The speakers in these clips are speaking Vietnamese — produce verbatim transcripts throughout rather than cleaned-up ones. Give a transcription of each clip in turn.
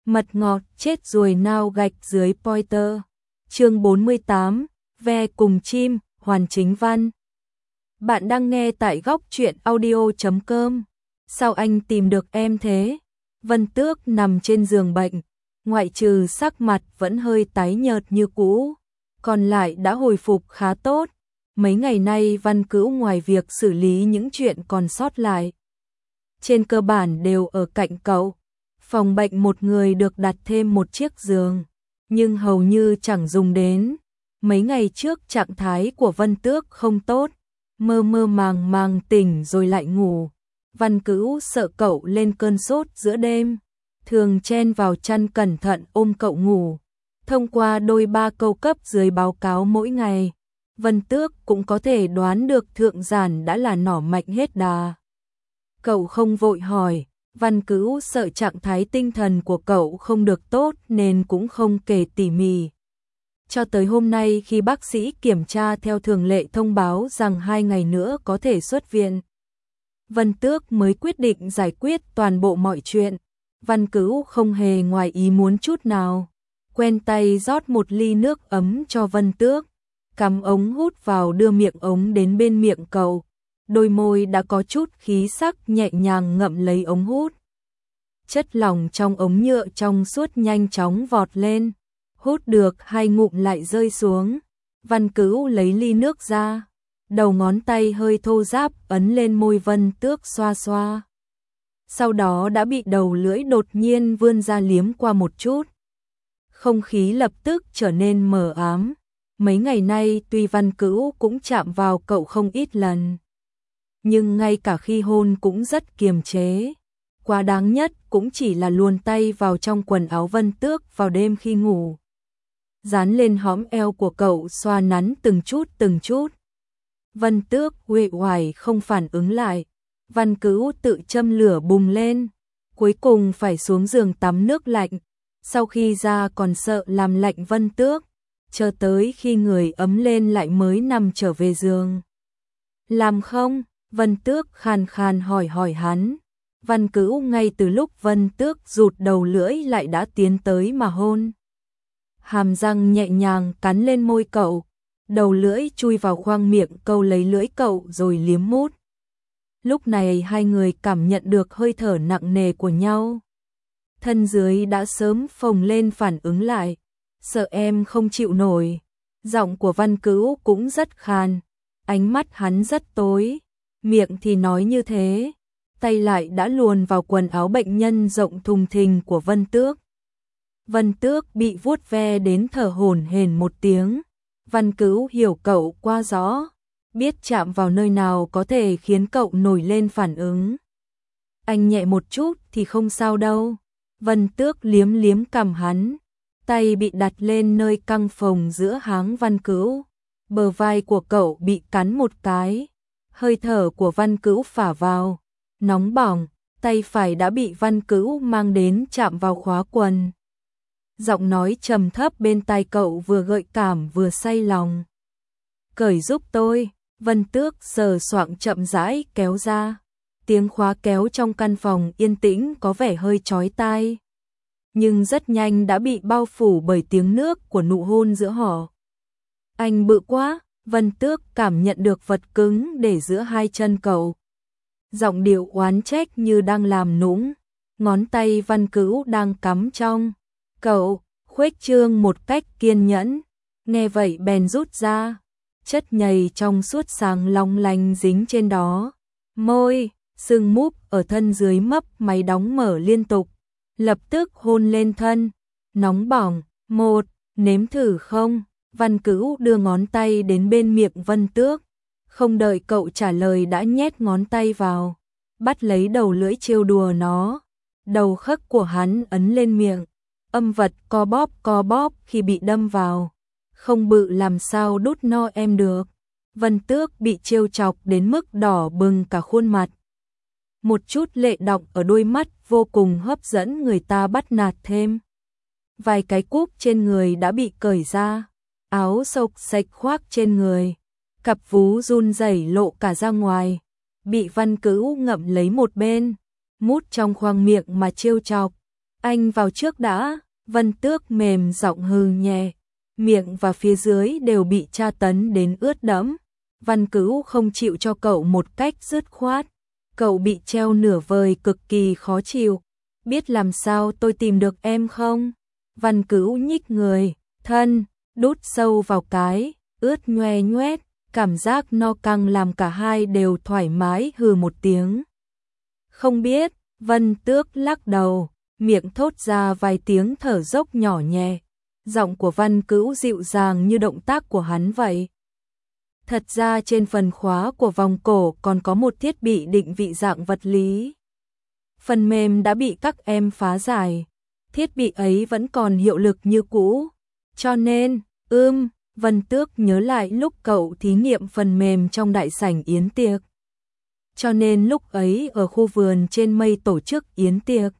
Mật ngọt chết ruồi nao gạch dưới Pointer. Chương bốn mươi tám, ve cùng chim, hoàn chính văn. Bạn đang nghe tại góc truyện audio chấm com. Sao anh tìm được em thế? Vân Tước nằm trên giường bệnh, ngoại trừ sắc mặt vẫn hơi tái nhợt như cũ, còn lại đã hồi phục khá tốt. Mấy ngày nay Văn Cữu ngoài việc xử lý những chuyện còn sót lại, trên cơ bản đều ở cạnh cậu. Phòng bệnh một người được đặt thêm một chiếc giường, nhưng hầu như chẳng dùng đến. Mấy ngày trước trạng thái của Vân Tước không tốt, mơ mơ màng màng tỉnh rồi lại ngủ. Văn Cữu sợ cậu lên cơn sốt giữa đêm, thường chen vào chăn cẩn thận ôm cậu ngủ. Thông qua đôi ba câu cấp dưới báo cáo mỗi ngày, Vân Tước cũng có thể đoán được thượng giản đã là nỏ mạnh hết đà. Cậu không vội hỏi, Văn Cữu sợ trạng thái tinh thần của cậu không được tốt nên cũng không kể tỉ mỉ. Cho tới hôm nay khi bác sĩ kiểm tra theo thường lệ thông báo rằng hai ngày nữa có thể xuất viện, Vân Tước mới quyết định giải quyết toàn bộ mọi chuyện. Văn Cữu không hề ngoài ý muốn chút nào, quen tay rót một ly nước ấm cho Vân Tước, cắm ống hút vào đưa miệng ống đến bên miệng cậu. Đôi môi đã có chút khí sắc nhẹ nhàng ngậm lấy ống hút. Chất lỏng trong ống nhựa trong suốt nhanh chóng vọt lên, hút được hai ngụm lại rơi xuống. Văn Cữu lấy ly nước ra, đầu ngón tay hơi thô ráp ấn lên môi Vân Tước xoa xoa. Sau đó đã bị đầu lưỡi đột nhiên vươn ra liếm qua một chút. Không khí lập tức trở nên mờ ám. Mấy ngày nay tuy Văn Cữu cũng chạm vào cậu không ít lần, nhưng ngay cả khi hôn cũng rất kiềm chế. Quá đáng nhất cũng chỉ là luồn tay vào trong quần áo Vân Tước vào đêm khi ngủ, dán lên hõm eo của cậu xoa nắn từng chút từng chút. Vân Tước uể oải không phản ứng lại. Văn Cữu tự châm lửa bùng lên, cuối cùng phải xuống giường tắm nước lạnh. Sau khi ra còn sợ làm lạnh Vân Tước, chờ tới khi người ấm lên lại mới nằm trở về giường. Làm không? Vân Tước khàn khàn hỏi hỏi hắn. Văn Cữu ngay từ lúc Vân Tước rụt đầu lưỡi lại đã tiến tới mà hôn. Hàm răng nhẹ nhàng cắn lên môi cậu, đầu lưỡi chui vào khoang miệng câu lấy lưỡi cậu rồi liếm mút. Lúc này hai người cảm nhận được hơi thở nặng nề của nhau. Thân dưới đã sớm phồng lên phản ứng lại. Sợ em không chịu nổi. Giọng của Văn Cữu cũng rất khàn, ánh mắt hắn rất tối, miệng thì nói như thế, tay lại đã luồn vào quần áo bệnh nhân rộng thùng thình của Vân Tước. Vân Tước bị vuốt ve đến thở hổn hển một tiếng. Văn Cữu hiểu cậu quá rõ, biết chạm vào nơi nào có thể khiến cậu nổi lên phản ứng. Anh nhẹ một chút thì không sao đâu. Vân Tước liếm liếm cằm hắn, tay bị đặt lên nơi căng phồng giữa háng Văn Cữu. Bờ vai của cậu bị cắn một cái, hơi thở của Văn Cữu phả vào, nóng bỏng, tay phải đã bị Văn Cữu mang đến chạm vào khóa quần. Giọng nói trầm thấp bên tai cậu vừa gợi cảm vừa say lòng. Cởi giúp tôi. Vân Tước sờ soạng chậm rãi kéo ra. Tiếng khóa kéo trong căn phòng yên tĩnh có vẻ hơi chói tai, nhưng rất nhanh đã bị bao phủ bởi tiếng nước của nụ hôn giữa họ. Anh bự quá. Vân Tước cảm nhận được vật cứng để giữa hai chân cậu. Giọng điệu oán trách như đang làm nũng. Ngón tay Văn Cữu đang cắm trong cậu, khuếch trương một cách kiên nhẫn. Nghe vậy bèn rút ra. Chất nhầy trong suốt sáng long lanh dính trên đó. Môi, sưng múp ở thân dưới mấp máy đóng mở liên tục. Lập tức hôn lên thân. Nóng bỏng. Một, nếm thử không? Văn Cữu đưa ngón tay đến bên miệng Vân Tước. Không đợi cậu trả lời đã nhét ngón tay vào, bắt lấy đầu lưỡi trêu đùa nó. Đầu khấc của hắn ấn lên miệng. Âm vật co bóp co bóp khi bị đâm vào. Không bự làm sao đút no em được. Vân Tước bị trêu chọc đến mức đỏ bừng cả khuôn mặt. Một chút lệ đọng ở đôi mắt vô cùng hấp dẫn người ta bắt nạt thêm. Vài cái cúp trên người đã bị cởi ra, áo xộc xạch khoác trên người, cặp vú run rẩy lộ cả ra ngoài, bị Văn Cữu ngậm lấy một bên, mút trong khoang miệng mà trêu chọc. Anh vào trước đã, Vân Tước mềm giọng hừ nhẹ, miệng và phía dưới đều bị tra tấn đến ướt đẫm. Văn Cữu không chịu cho cậu một cách dứt khoát, cậu bị treo nửa vời cực kỳ khó chịu. Biết làm sao tôi tìm được em không? Văn Cữu nhích người, thân, đút sâu vào cái, ướt nhoe nhoét, cảm giác no căng làm cả hai đều thoải mái hừ một tiếng. Không biết, Vân Tước lắc đầu, miệng thốt ra vài tiếng thở dốc nhỏ nhẹ. Giọng của Văn Cữu dịu dàng như động tác của hắn vậy. Thật ra trên phần khóa của vòng cổ còn có một thiết bị định vị dạng vật lý. Phần mềm đã bị các em phá giải. Thiết bị ấy vẫn còn hiệu lực như cũ. Cho nên, ưm, Vân Tước nhớ lại lúc cậu thí nghiệm phần mềm trong đại sảnh yến tiệc. Cho nên lúc ấy ở khu vườn trên mây tổ chức yến tiệc.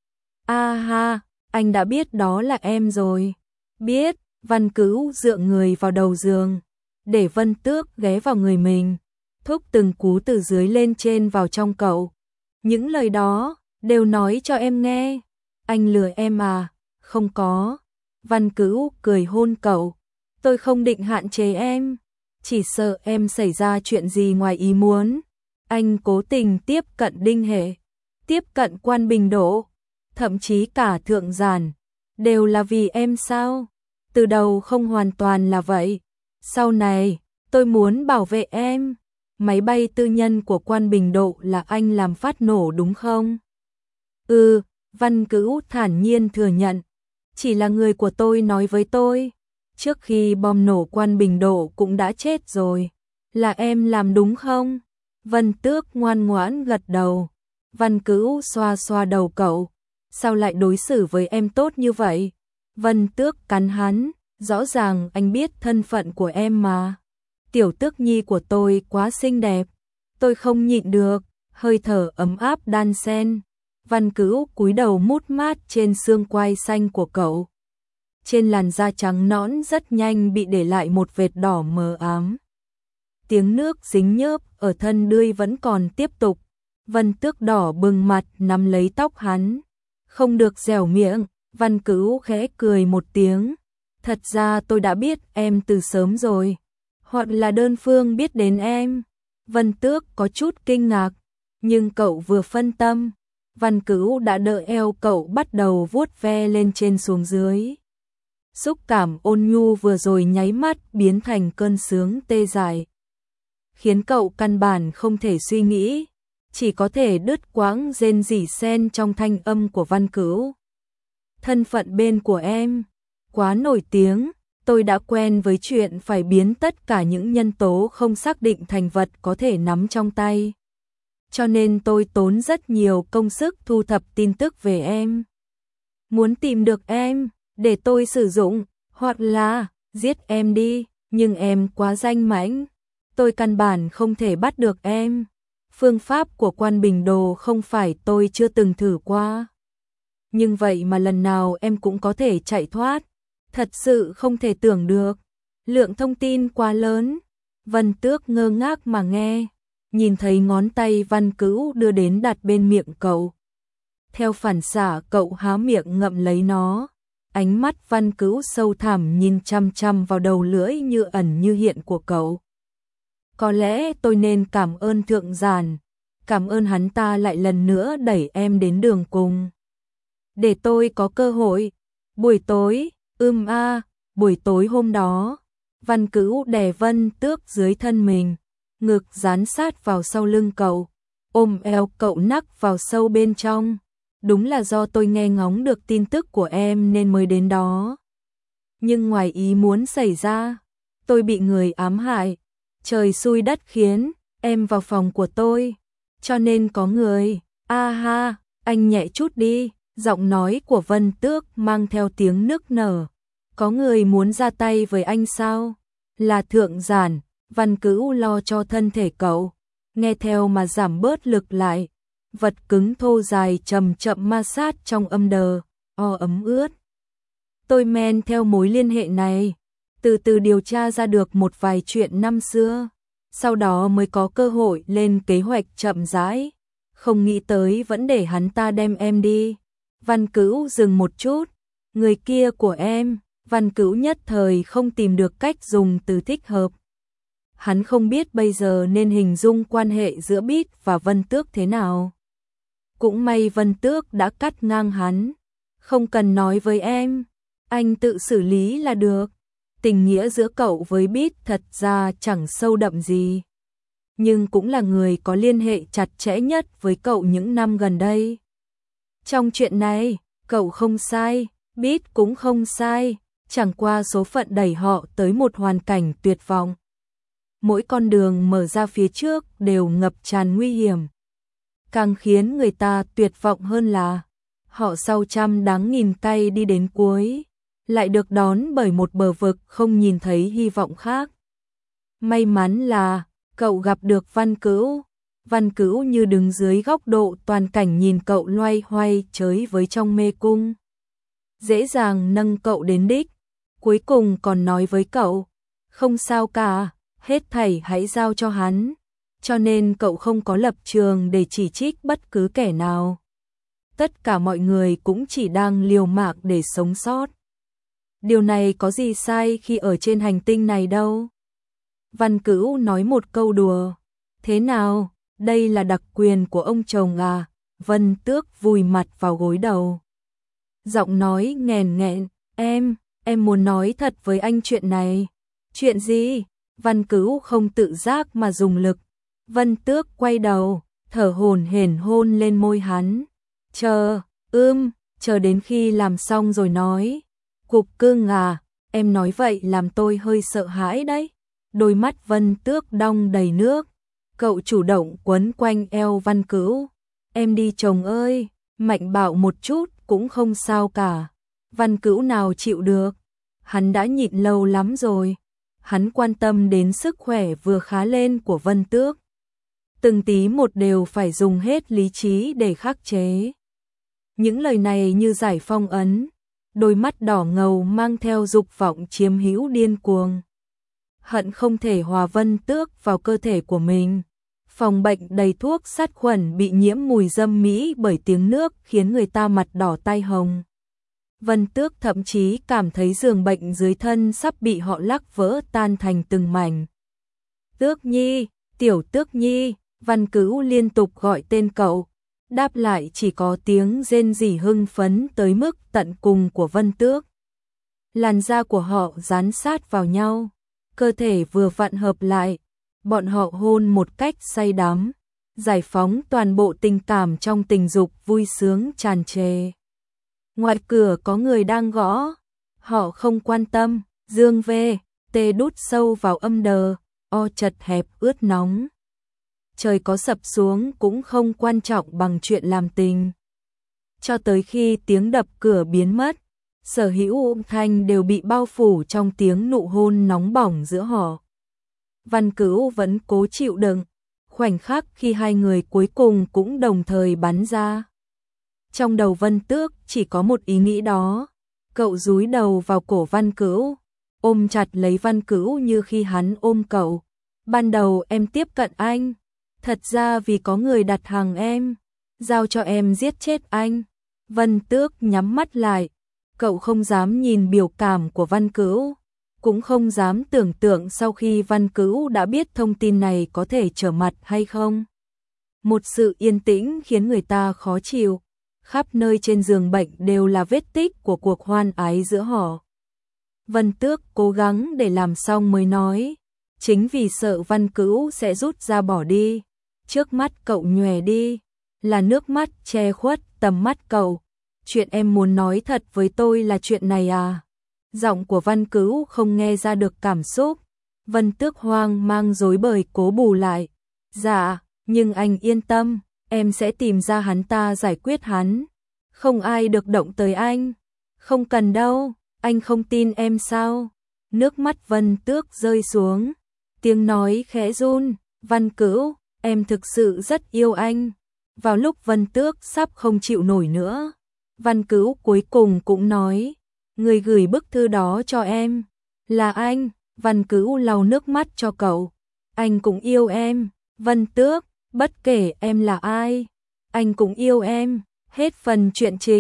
A ha, anh đã biết đó là em rồi. Biết, Văn Cữu dựa người vào đầu giường, để Vân Tước ghé vào người mình, thúc từng cú từ dưới lên trên vào trong cậu. Những lời đó, đều nói cho em nghe. Anh lừa em à? Không có. Văn Cữu cười hôn cậu. Tôi không định hạn chế em, chỉ sợ em xảy ra chuyện gì ngoài ý muốn. Anh cố tình tiếp cận Đinh Hệ, tiếp cận Quan Bình Độ, thậm chí cả Thượng Giản, đều là vì em sao? Từ đầu không hoàn toàn là vậy. Sau này, tôi muốn bảo vệ em. Máy bay tư nhân của Quan Bình Độ là anh làm phát nổ đúng không? Ừ, Văn Cữu thản nhiên thừa nhận. Chỉ là người của tôi nói với tôi. Trước khi bom nổ Quan Bình Độ cũng đã chết rồi. Là em làm đúng không? Vân Tước ngoan ngoãn gật đầu. Văn Cữu xoa xoa đầu cậu. Sao lại đối xử với em tốt như vậy? Vân Tước cắn hắn. Rõ ràng anh biết thân phận của em mà. Tiểu Tước Nhi của tôi quá xinh đẹp. Tôi không nhịn được. Hơi thở ấm áp đan xen. Văn Cữu cúi đầu mút mát trên xương quai xanh của cậu. Trên làn da trắng nõn rất nhanh bị để lại một vệt đỏ mờ ám. Tiếng nước dính nhớp ở thân đuôi vẫn còn tiếp tục. Vân Tước đỏ bừng mặt nắm lấy tóc hắn. Không được dẻo miệng, Văn Cữu khẽ cười một tiếng. Thật ra tôi đã biết em từ sớm rồi. Hoặc là đơn phương biết đến em. Vân Tước có chút kinh ngạc. Nhưng cậu vừa phân tâm. Văn Cữu đã đỡ eo cậu bắt đầu vuốt ve lên trên xuống dưới. Xúc cảm ôn nhu vừa rồi nháy mắt biến thành cơn sướng tê dại. Khiến cậu căn bản không thể suy nghĩ. Chỉ có thể đứt quãng rên rỉ xen trong thanh âm của Văn Cữu. Thân phận bên của em quá nổi tiếng, tôi đã quen với chuyện phải biến tất cả những nhân tố không xác định thành vật có thể nắm trong tay. Cho nên tôi tốn rất nhiều công sức thu thập tin tức về em. Muốn tìm được em, để tôi sử dụng, hoặc là giết em đi, nhưng em quá danh mãnh. Tôi căn bản không thể bắt được em. Phương pháp của Quan Bình Đồ không phải tôi chưa từng thử qua. Nhưng vậy mà lần nào em cũng có thể chạy thoát. Thật sự không thể tưởng được. Lượng thông tin quá lớn. Vân Tước ngơ ngác mà nghe. Nhìn thấy ngón tay Văn Cữu đưa đến đặt bên miệng cậu. Theo phản xạ cậu há miệng ngậm lấy nó. Ánh mắt Văn Cữu sâu thẳm nhìn chăm chăm vào đầu lưỡi như ẩn như hiện của cậu. Có lẽ tôi nên cảm ơn Thượng Giản. Cảm ơn hắn ta lại lần nữa đẩy em đến đường cùng. Để tôi có cơ hội. Buổi tối, ưm a, buổi tối hôm đó, Văn Cữu đè Vân Tước dưới thân mình, ngực dán sát vào sau lưng cậu, ôm eo cậu nắc vào sâu bên trong. Đúng là do tôi nghe ngóng được tin tức của em nên mới đến đó. Nhưng ngoài ý muốn xảy ra, tôi bị người ám hại. Trời xui đất khiến, em vào phòng của tôi. Cho nên có người, a ha, anh nhẹ chút đi. Giọng nói của Vân Tước mang theo tiếng nức nở. Có người muốn ra tay với anh sao? Là Thượng Giản. Văn Cữu lo cho thân thể cậu. Nghe theo mà giảm bớt lực lại. Vật cứng thô dài chậm chậm ma sát trong âm đờ. O ấm ướt. Tôi men theo mối liên hệ này. Từ từ điều tra ra được một vài chuyện năm xưa. Sau đó mới có cơ hội lên kế hoạch chậm rãi. Không nghĩ tới vẫn để hắn ta đem em đi. Văn Cữu dừng một chút, người kia của em, Văn Cữu nhất thời không tìm được cách dùng từ thích hợp. Hắn không biết bây giờ nên hình dung quan hệ giữa Bít và Vân Tước thế nào. Cũng may Vân Tước đã cắt ngang hắn. Không cần nói với em, anh tự xử lý là được. Tình nghĩa giữa cậu với Bít thật ra chẳng sâu đậm gì. Nhưng cũng là người có liên hệ chặt chẽ nhất với cậu những năm gần đây. Trong chuyện này, cậu không sai, Bít cũng không sai, chẳng qua số phận đẩy họ tới một hoàn cảnh tuyệt vọng. Mỗi con đường mở ra phía trước đều ngập tràn nguy hiểm. Càng khiến người ta tuyệt vọng hơn là họ sau trăm đắng nghìn cay đi đến cuối, lại được đón bởi một bờ vực không nhìn thấy hy vọng khác. May mắn là cậu gặp được Văn Cữu. Văn Cữu như đứng dưới góc độ toàn cảnh nhìn cậu loay hoay chới với trong mê cung. Dễ dàng nâng cậu đến đích, cuối cùng còn nói với cậu, không sao cả, hết thảy hãy giao cho hắn. Cho nên cậu không có lập trường để chỉ trích bất cứ kẻ nào. Tất cả mọi người cũng chỉ đang liều mạng để sống sót. Điều này có gì sai khi ở trên hành tinh này đâu. Văn Cữu nói một câu đùa. Thế nào, đây là đặc quyền của ông chồng à? Vân Tước vùi mặt vào gối đầu. Giọng nói nghèn nghẹn, em, em muốn nói thật với anh chuyện này. Chuyện gì? Văn Cữu không tự giác mà dùng lực. Vân Tước quay đầu, thở hổn hển hôn lên môi hắn. Chờ, ưm, chờ đến khi làm xong rồi nói. Cục cưng à, em nói vậy làm tôi hơi sợ hãi đấy. Đôi mắt Vân Tước đong đầy nước. Cậu chủ động quấn quanh eo Văn Cữu. Em đi chồng ơi, mạnh bạo một chút cũng không sao cả. Văn Cữu nào chịu được. Hắn đã nhịn lâu lắm rồi. Hắn quan tâm đến sức khỏe vừa khá lên của Vân Tước. Từng tí một đều phải dùng hết lý trí để khắc chế. Những lời này như giải phong ấn, đôi mắt đỏ ngầu mang theo dục vọng chiếm hữu điên cuồng. Hận không thể hòa Vân Tước vào cơ thể của mình. Phòng bệnh đầy thuốc sát khuẩn bị nhiễm mùi dâm mỹ bởi tiếng nước khiến người ta mặt đỏ tai hồng. Vân Tước thậm chí cảm thấy giường bệnh dưới thân sắp bị họ lắc vỡ tan thành từng mảnh. Tước Nhi, tiểu Tước Nhi, Văn Cữu liên tục gọi tên cậu, đáp lại chỉ có tiếng rên rỉ hưng phấn tới mức tận cùng của Vân Tước. Làn da của họ dán sát vào nhau, cơ thể vừa vặn hợp lại, bọn họ hôn một cách say đắm, giải phóng toàn bộ tình cảm trong tình dục vui sướng tràn trề. Ngoài cửa có người đang gõ, họ không quan tâm, dương về, tê đút sâu vào âm đờ, o chật hẹp ướt nóng. Trời có sập xuống cũng không quan trọng bằng chuyện làm tình. Cho tới khi tiếng đập cửa biến mất, sở hữu âm thanh đều bị bao phủ trong tiếng nụ hôn nóng bỏng giữa họ. Văn Cữu vẫn cố chịu đựng, khoảnh khắc khi hai người cuối cùng cũng đồng thời bắn ra. Trong đầu Vân Tước chỉ có một ý nghĩ đó, cậu dúi đầu vào cổ Văn Cữu, ôm chặt lấy Văn Cữu như khi hắn ôm cậu. Ban đầu em tiếp cận anh, thật ra vì có người đặt hàng em, giao cho em giết chết anh. Vân Tước nhắm mắt lại, cậu không dám nhìn biểu cảm của Văn Cữu, cũng không dám tưởng tượng sau khi Văn Cữu đã biết thông tin này có thể trở mặt hay không. Một sự yên tĩnh khiến người ta khó chịu, khắp nơi trên giường bệnh đều là vết tích của cuộc hoan ái giữa họ. Vân Tước cố gắng để làm xong mới nói, chính vì sợ Văn Cữu sẽ rút ra bỏ đi. Trước mắt cậu nhòe đi, là nước mắt che khuất tầm mắt cậu. Chuyện em muốn nói thật với tôi là chuyện này à? Giọng của Văn Cữu không nghe ra được cảm xúc. Vân Tước hoang mang rối bời cố bù lại. Dạ, nhưng anh yên tâm, em sẽ tìm ra hắn ta giải quyết hắn. Không ai được động tới anh. Không cần đâu, anh không tin em sao? Nước mắt Vân Tước rơi xuống. Tiếng nói khẽ run, Văn Cữu, em thực sự rất yêu anh. Vào lúc Vân Tước sắp không chịu nổi nữa, Văn Cữu cuối cùng cũng nói, người gửi bức thư đó cho em, là anh. Văn Cữu lau nước mắt cho cậu, anh cũng yêu em, Vân Tước, bất kể em là ai, anh cũng yêu em. Hết phần truyện chính.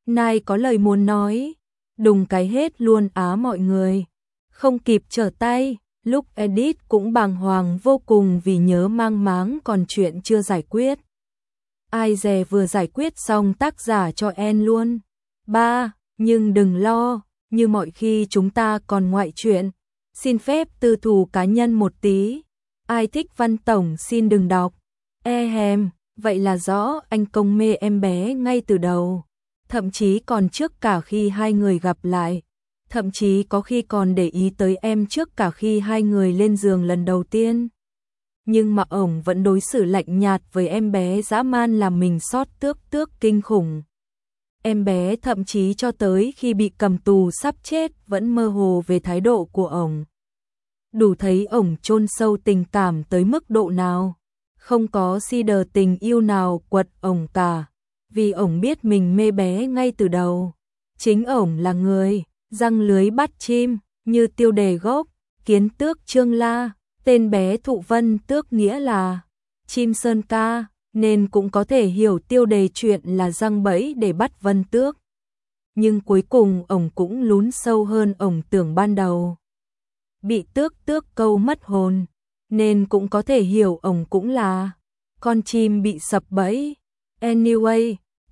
Nai có lời muốn nói, đùng cái hết luôn á mọi người. Không kịp trở tay, lúc edit cũng bàng hoàng vô cùng vì nhớ mang máng còn chuyện chưa giải quyết. Ai dè vừa giải quyết xong tác giả cho en luôn. Ba, nhưng đừng lo, như mọi khi chúng ta còn ngoại chuyện. Xin phép tư thù cá nhân một tí. Ai thích Văn Tổng xin đừng đọc. E hèm, vậy là rõ anh Công mê em bé ngay từ đầu. Thậm chí còn trước cả khi hai người gặp lại. Thậm chí có khi còn để ý tới em trước cả khi hai người lên giường lần đầu tiên. Nhưng mà ổng vẫn đối xử lạnh nhạt với em bé dã man làm mình xót tước tước kinh khủng. Em bé thậm chí cho tới khi bị cầm tù sắp chết vẫn mơ hồ về thái độ của ổng. Đủ thấy ổng chôn sâu tình cảm tới mức độ nào. Không có si đờ tình yêu nào quật ổng cả. Vì ổng biết mình mê bé ngay từ đầu. Chính ổng là người giăng lưới bắt chim, như tiêu đề gốc, kiến tước Trương La, tên bé Thụ Vân tước nghĩa là chim sơn ca, nên cũng có thể hiểu tiêu đề chuyện là giăng bẫy để bắt Vân Tước. Nhưng cuối cùng ổng cũng lún sâu hơn ổng tưởng ban đầu. Bị tước tước câu mất hồn, nên cũng có thể hiểu ổng cũng là con chim bị sập bẫy. Anyway,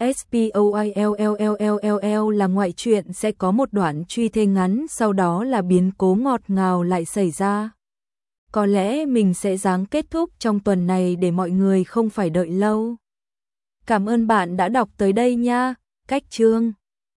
Spoill là ngoại truyện sẽ có một đoạn truy thê ngắn, sau đó là biến cố ngọt ngào lại xảy ra. Có lẽ mình sẽ ráng kết thúc trong tuần này để mọi người không phải đợi lâu. Cảm ơn bạn đã đọc tới đây nha. Cách chương